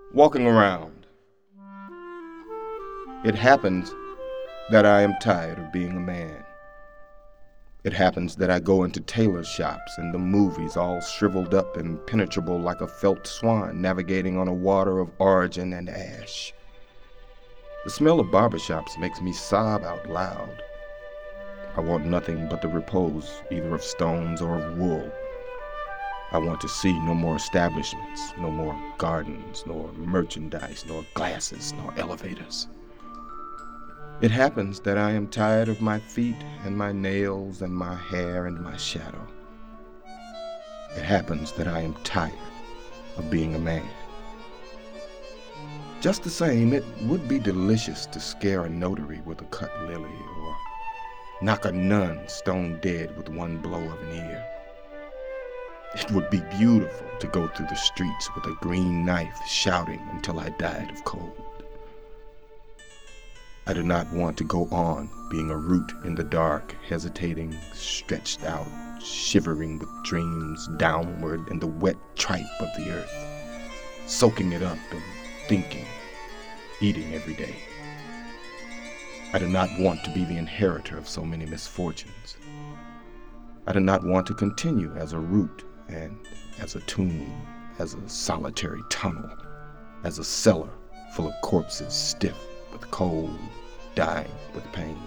Walking around. It happens that I am tired of being a man. It happens that I go into tailor shops and the movies all shriveled up and impenetrable like a felt swan navigating on a water of origin and ash. The smell of barbershops makes me sob out loud. I want nothing but the repose either of stones or of wool. I want to see no more establishments, no more gardens, nor merchandise, nor glasses, nor elevators. It happens that I am tired of my feet and my nails and my hair and my shadow. It happens that I am tired of being a man. Just the same, it would be delicious to scare a notary with a cut lily or knock a nun stone dead with one blow of an ear. It would be beautiful to go through the streets with a green knife shouting until I died of cold. I do not want to go on being a root in the dark, hesitating, stretched out, shivering with dreams downward in the wet tripe of the earth, soaking it up and thinking, eating every day. I do not want to be the inheritor of so many misfortunes. I do not want to continue as a root and as a tomb, as a solitary tunnel, as a cellar full of corpses stiff with cold, dying with pain.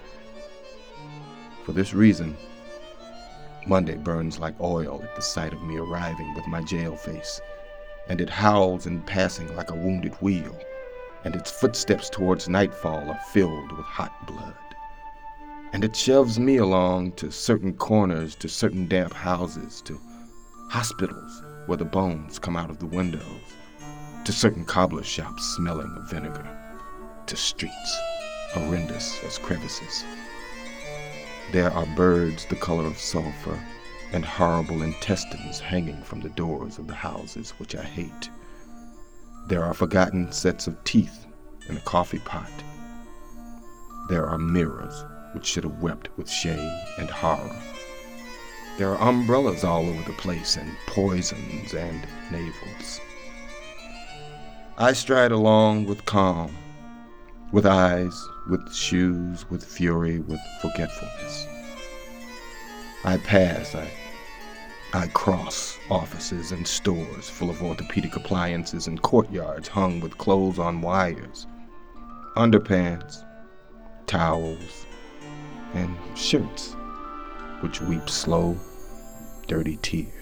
For this reason, Monday burns like oil at the sight of me arriving with my jail face, and it howls in passing like a wounded wheel, and its footsteps towards nightfall are filled with hot blood. And it shoves me along to certain corners, to certain damp houses, to hospitals where the bones come out of the windows, to certain cobbler shops smelling of vinegar, to streets horrendous as crevices. There are birds the color of sulfur and horrible intestines hanging from the doors of the houses which I hate. There are forgotten sets of teeth in a coffee pot. There are mirrors which should have wept with shame and horror. There are umbrellas all over the place and poisons and navels. I stride along with calm, with eyes, with shoes, with fury, with forgetfulness. I pass, I cross offices and stores full of orthopedic appliances and courtyards hung with clothes on wires, underpants, towels, and shirts which weep slow, dirty tears.